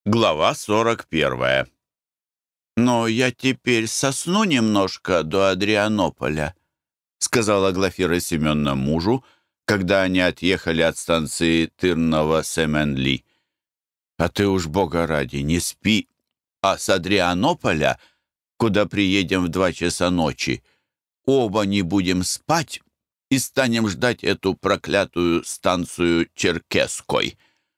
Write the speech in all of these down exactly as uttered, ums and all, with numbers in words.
Глава сорок первая. «Но я теперь сосну немножко до Адрианополя», сказала Глафира Семеновна мужу, когда они отъехали от станции Тырново-Семенли. «А ты уж, Бога ради, не спи, а с Адрианополя, куда приедем в два часа ночи, оба не будем спать и станем ждать эту проклятую станцию Черкесской».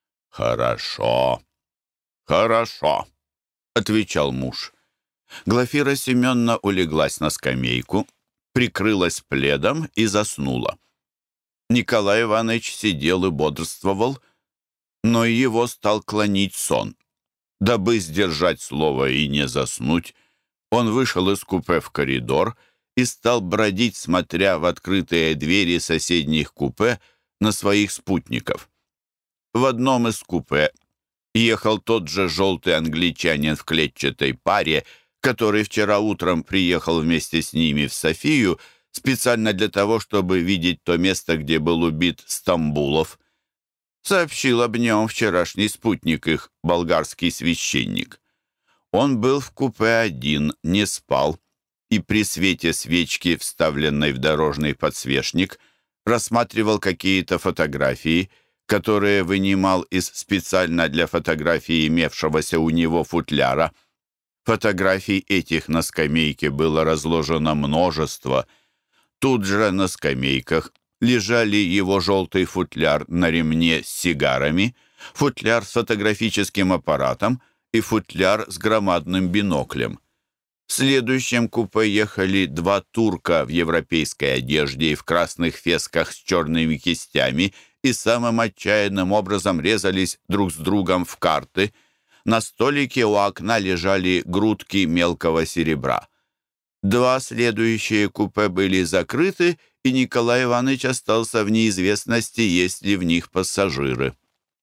«Хорошо». «Хорошо», — отвечал муж. Глафира Семеновна улеглась на скамейку, прикрылась пледом и заснула. Николай Иванович сидел и бодрствовал, но его стал клонить сон. Дабы сдержать слово и не заснуть, он вышел из купе в коридор и стал бродить, смотря в открытые двери соседних купе на своих спутников. В одном из купе ехал тот же желтый англичанин в клетчатой паре, который вчера утром приехал вместе с ними в Софию специально для того, чтобы видеть то место, где был убит Стамбулов. Сообщил об нем вчерашний спутник их, болгарский священник. Он был в купе один, не спал, и при свете свечки, вставленной в дорожный подсвечник, рассматривал какие-то фотографии, которые вынимал из специально для фотографии имевшегося у него футляра. Фотографий этих на скамейке было разложено множество. Тут же на скамейках лежали его желтый футляр на ремне с сигарами, футляр с фотографическим аппаратом и футляр с громадным биноклем. В следующем купе ехали два турка в европейской одежде и в красных фесках с черными кистями и самым отчаянным образом резались друг с другом в карты. На столике у окна лежали грудки мелкого серебра. Два следующие купе были закрыты, и Николай Иванович остался в неизвестности, есть ли в них пассажиры.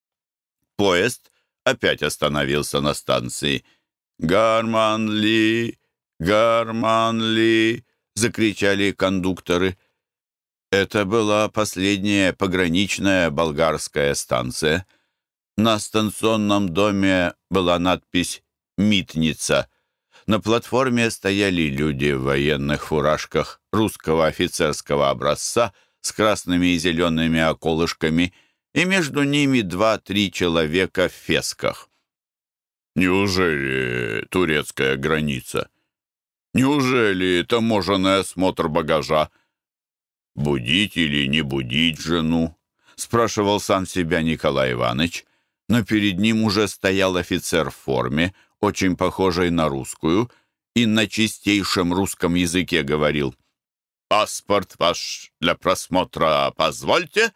Поезд опять остановился на станции. «Гарманли! Гарманли!» — закричали кондукторы. Это была последняя пограничная болгарская станция. На станционном доме была надпись «Митница». На платформе стояли люди в военных фуражках русского офицерского образца с красными и зелеными околышками, и между ними два-три человека в фесках. «Неужели турецкая граница? Неужели таможенный осмотр багажа? Будить или не будить жену?» — спрашивал сам себя Николай Иванович, но перед ним уже стоял офицер в форме, очень похожей на русскую, и на чистейшем русском языке говорил: «Паспорт ваш для просмотра позвольте?»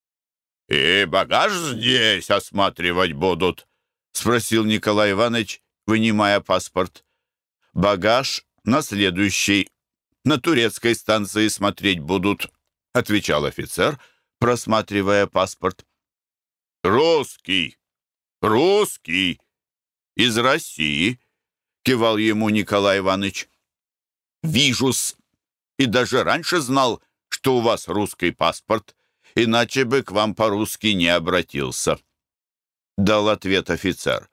«И багаж здесь осматривать будут?» — спросил Николай Иванович, вынимая паспорт. «Багаж на следующей, на турецкой станции смотреть будут», — отвечал офицер, просматривая паспорт. «Русский! Русский! Из России!» — кивал ему Николай Иванович. «Вижу-с, и даже раньше знал, что у вас русский паспорт, иначе бы к вам по-русски не обратился», — дал ответ офицер.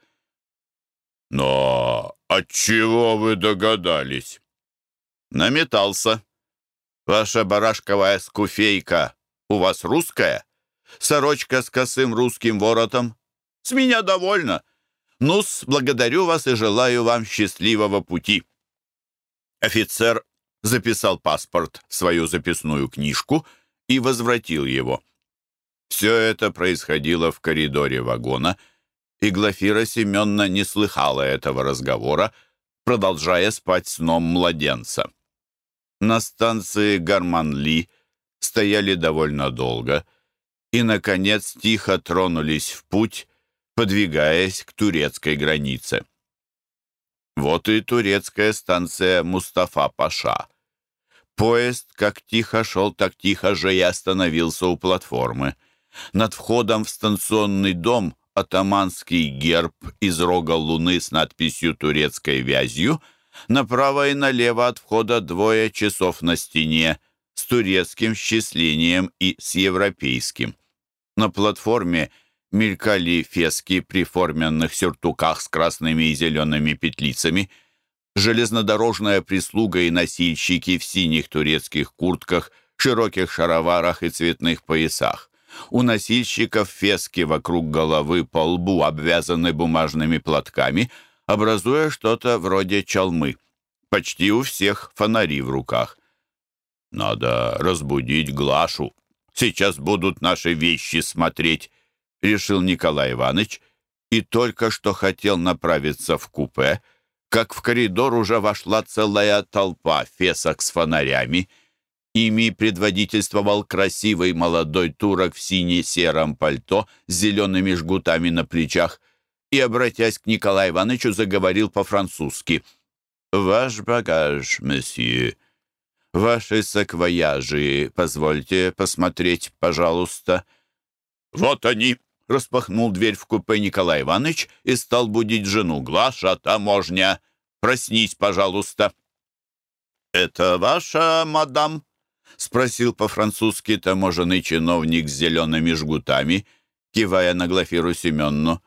«Но отчего вы догадались?» «Наметался. Ваша барашковая скуфейка у вас русская? Сорочка с косым русским воротом? С меня довольно. Ну-с, благодарю вас и желаю вам счастливого пути». Офицер записал паспорт в свою записную книжку и возвратил его. Все это происходило в коридоре вагона, и Глафира Семеновна не слыхала этого разговора, продолжая спать сном младенца. На станции Гарманли стояли довольно долго и, наконец, тихо тронулись в путь, подвигаясь к турецкой границе. Вот и турецкая станция Мустафа-Паша. Поезд как тихо шел, так тихо же и остановился у платформы. Над входом в станционный дом атаманский герб из рога луны с надписью турецкой вязью. Направо и налево от входа двое часов на стене с турецким счислением и с европейским. На платформе мелькали фески при форменных сюртуках с красными и зелеными петлицами, железнодорожная прислуга и носильщики в синих турецких куртках, широких шароварах и цветных поясах. У носильщиков фески вокруг головы по лбу обвязаны бумажными платками, образуя что-то вроде чалмы. Почти у всех фонари в руках. «Надо разбудить Глашу. Сейчас будут наши вещи смотреть», — решил Николай Иванович, и только что хотел направиться в купе, как в коридор уже вошла целая толпа фесок с фонарями. Ими предводительствовал красивый молодой турок в сине-сером пальто с зелеными жгутами на плечах и, обратясь к Николаю Ивановичу, заговорил по-французски. «Ваш багаж, месье. Ваши саквояжи, позвольте посмотреть, пожалуйста». «Вот они!» — распахнул дверь в купе Николай Иванович и стал будить жену. «Глаша, таможня! Проснись, пожалуйста!» «Это ваша, мадам?» — спросил по-французски таможенный чиновник с зелеными жгутами, кивая на Глафиру Семенну.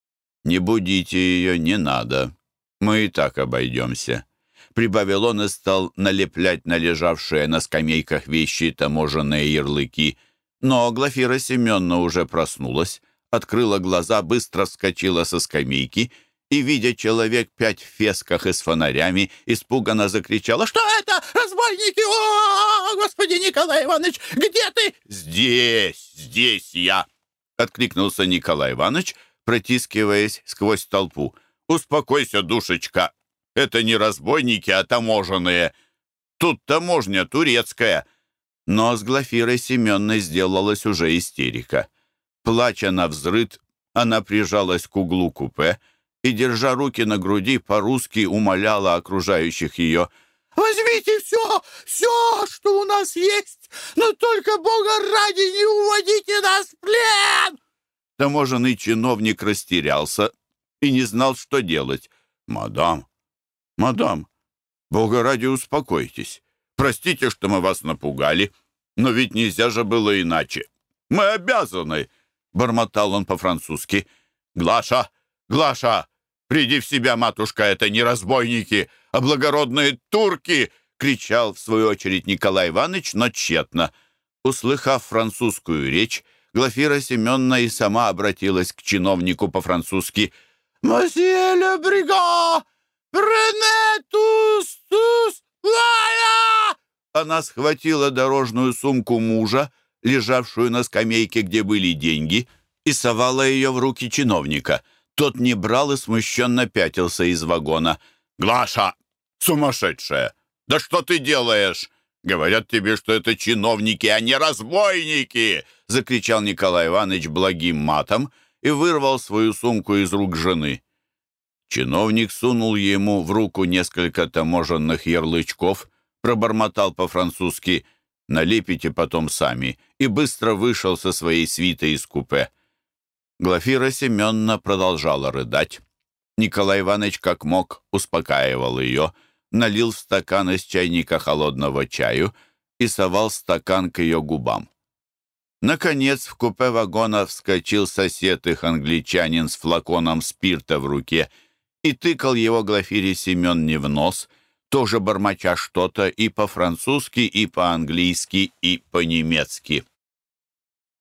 «Не будите ее, не надо. Мы и так обойдемся», — прибавил он и стал налеплять на лежавшие на скамейках вещи таможенные ярлыки. Но Глафира Семенна уже проснулась, открыла глаза, быстро вскочила со скамейки и, видя человек пять в фесках и с фонарями, испуганно закричала: «Что это? Разбойники! О, Господи, Николай Иванович, где ты?» «Здесь, здесь я!» — откликнулся Николай Иванович, протискиваясь сквозь толпу. «Успокойся, душечка! Это не разбойники, а таможенные. Тут таможня турецкая». Но с Глафирой Семенной сделалась уже истерика. Плача навзрыд, она прижалась к углу купе и, держа руки на груди, по-русски умоляла окружающих ее: «Возьмите все, все, что у нас есть, но только, Бога ради, не уводите нас в плен!» Таможенный чиновник растерялся и не знал, что делать. «Мадам, мадам, Бога ради, успокойтесь. Простите, что мы вас напугали, но ведь нельзя же было иначе. Мы обязаны!» — бормотал он по-французски. «Глаша, Глаша, приди в себя, матушка, это не разбойники, а благородные турки!» — кричал в свою очередь Николай Иванович, но тщетно. Услыхав французскую речь, Глафира Семенна и сама обратилась к чиновнику по-французски. «Мосье ле брига! Прене тус, тус, лая!» Она схватила дорожную сумку мужа, лежавшую на скамейке, где были деньги, и совала ее в руки чиновника. Тот не брал и смущенно пятился из вагона. «Глаша, сумасшедшая! Да что ты делаешь? Говорят тебе, что это чиновники, а не разбойники!» — закричал Николай Иванович благим матом и вырвал свою сумку из рук жены. Чиновник сунул ему в руку несколько таможенных ярлычков, пробормотал по-французски «налепите потом сами» и быстро вышел со своей свитой из купе. Глафира Семенна продолжала рыдать. Николай Иванович как мог успокаивал ее, налил в стакан из чайника холодного чаю и совал стакан к ее губам. Наконец в купе вагона вскочил сосед их англичанин с флаконом спирта в руке и тыкал его Глафире Семенне в нос, тоже бормоча что-то и по-французски, и по-английски, и по-немецки.